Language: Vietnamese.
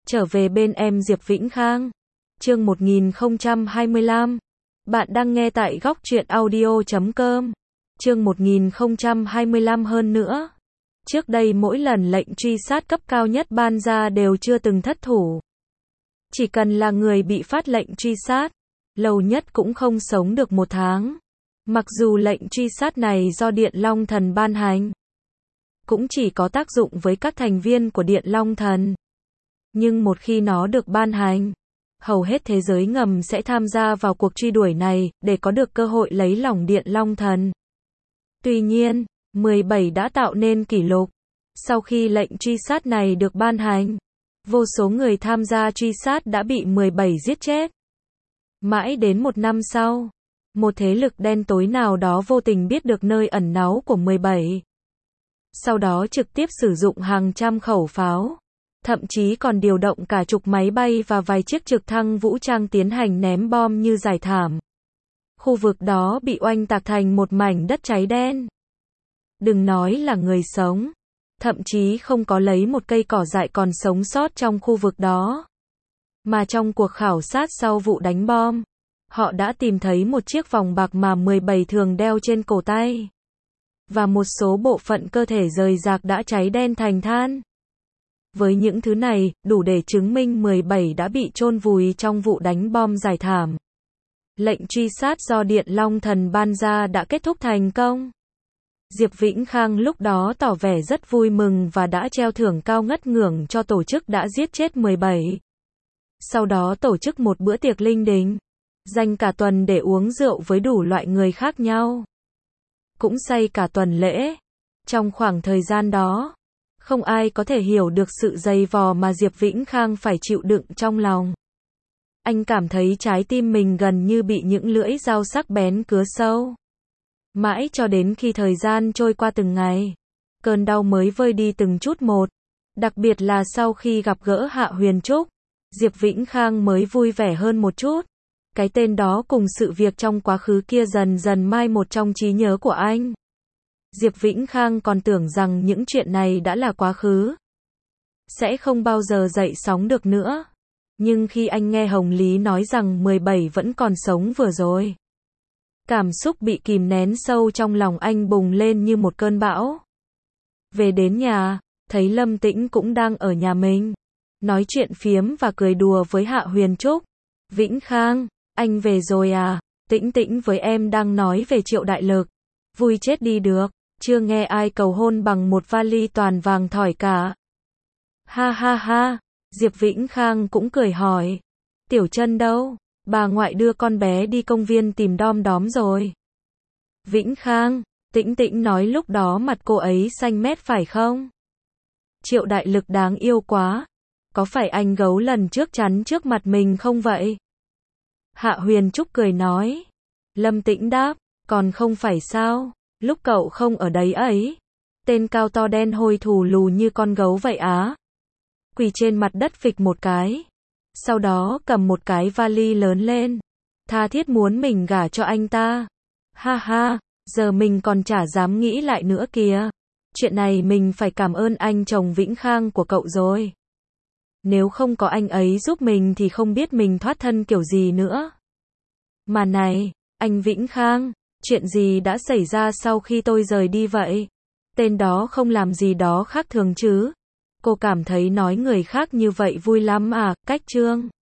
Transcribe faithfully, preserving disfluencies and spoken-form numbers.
Trở về bên em Diệp Vĩnh Khang. Chương một nghìn không trăm hai mươi lăm. Bạn đang nghe tại góc truyện audio chấm com. Chương một nghìn không trăm hai mươi lăm hơn nữa. Trước đây mỗi lần lệnh truy sát cấp cao nhất ban ra đều chưa từng thất thủ. Chỉ cần là người bị phát lệnh truy sát, lâu nhất cũng không sống được một tháng. Mặc dù lệnh truy sát này do Điện Long Thần ban hành, cũng chỉ có tác dụng với các thành viên của Điện Long Thần. Nhưng một khi nó được ban hành, hầu hết thế giới ngầm sẽ tham gia vào cuộc truy đuổi này, để có được cơ hội lấy lòng Điện Long Thần. Tuy nhiên, mười bảy đã tạo nên kỷ lục. Sau khi lệnh truy sát này được ban hành, vô số người tham gia truy sát đã bị mười bảy giết chết. Mãi đến một năm sau, một thế lực đen tối nào đó vô tình biết được nơi ẩn náu của mười bảy. Sau đó trực tiếp sử dụng hàng trăm khẩu pháo, thậm chí còn điều động cả chục máy bay và vài chiếc trực thăng vũ trang tiến hành ném bom như giải thảm. Khu vực đó bị oanh tạc thành một mảnh đất cháy đen. Đừng nói là người sống, thậm chí không có lấy một cây cỏ dại còn sống sót trong khu vực đó. Mà trong cuộc khảo sát sau vụ đánh bom, họ đã tìm thấy một chiếc vòng bạc mà mười bảy thường đeo trên cổ tay. Và một số bộ phận cơ thể rời rạc đã cháy đen thành than. Với những thứ này, đủ để chứng minh mười bảy đã bị chôn vùi trong vụ đánh bom giải thảm. Lệnh truy sát do Điện Long Thần ban ra đã kết thúc thành công. Diệp Vĩnh Khang lúc đó tỏ vẻ rất vui mừng và đã treo thưởng cao ngất ngưởng cho tổ chức đã giết chết mười bảy. Sau đó tổ chức một bữa tiệc linh đình, dành cả tuần để uống rượu với đủ loại người khác nhau. Cũng say cả tuần lễ. Trong khoảng thời gian đó, không ai có thể hiểu được sự dày vò mà Diệp Vĩnh Khang phải chịu đựng trong lòng. Anh cảm thấy trái tim mình gần như bị những lưỡi dao sắc bén cứa sâu. Mãi cho đến khi thời gian trôi qua từng ngày, cơn đau mới vơi đi từng chút một. Đặc biệt là sau khi gặp gỡ Hạ Huyền Trúc, Diệp Vĩnh Khang mới vui vẻ hơn một chút. Cái tên đó cùng sự việc trong quá khứ kia dần dần mai một trong trí nhớ của anh. Diệp Vĩnh Khang còn tưởng rằng những chuyện này đã là quá khứ, sẽ không bao giờ dậy sóng được nữa. Nhưng khi anh nghe Hồng Lý nói rằng mười bảy vẫn còn sống vừa rồi, cảm xúc bị kìm nén sâu trong lòng anh bùng lên như một cơn bão. Về đến nhà, thấy Lâm Tĩnh cũng đang ở nhà mình, nói chuyện phiếm và cười đùa với Hạ Huyền Trúc. Vĩnh Khang, anh về rồi à? Tĩnh Tĩnh với em đang nói về Triệu Đại Lực. Vui chết đi được, chưa nghe ai cầu hôn bằng một vali toàn vàng thỏi cả. Ha ha ha, Diệp Vĩnh Khang cũng cười hỏi. Tiểu Chân đâu? Bà ngoại đưa con bé đi công viên tìm đom đóm rồi. Vĩnh Khang, Tĩnh Tĩnh nói lúc đó mặt cô ấy xanh mét phải không? Triệu Đại Lực đáng yêu quá. Có phải anh gấu lần trước chắn trước mặt mình không vậy? Hạ Huyền Trúc cười nói. Lâm Tĩnh đáp, còn không phải sao? Lúc cậu không ở đấy ấy, tên cao to đen hôi thù lù như con gấu vậy á. Quỳ trên mặt đất phịch một cái. Sau đó cầm một cái vali lớn lên, tha thiết muốn mình gả cho anh ta. Ha ha, giờ mình còn chả dám nghĩ lại nữa kìa. Chuyện này mình phải cảm ơn anh chồng Vĩnh Khang của cậu rồi. Nếu không có anh ấy giúp mình thì không biết mình thoát thân kiểu gì nữa. Mà này, anh Vĩnh Khang, chuyện gì đã xảy ra sau khi tôi rời đi vậy? Tên đó không làm gì đó khác thường chứ? Cô cảm thấy nói người khác như vậy vui lắm à? Cách Trương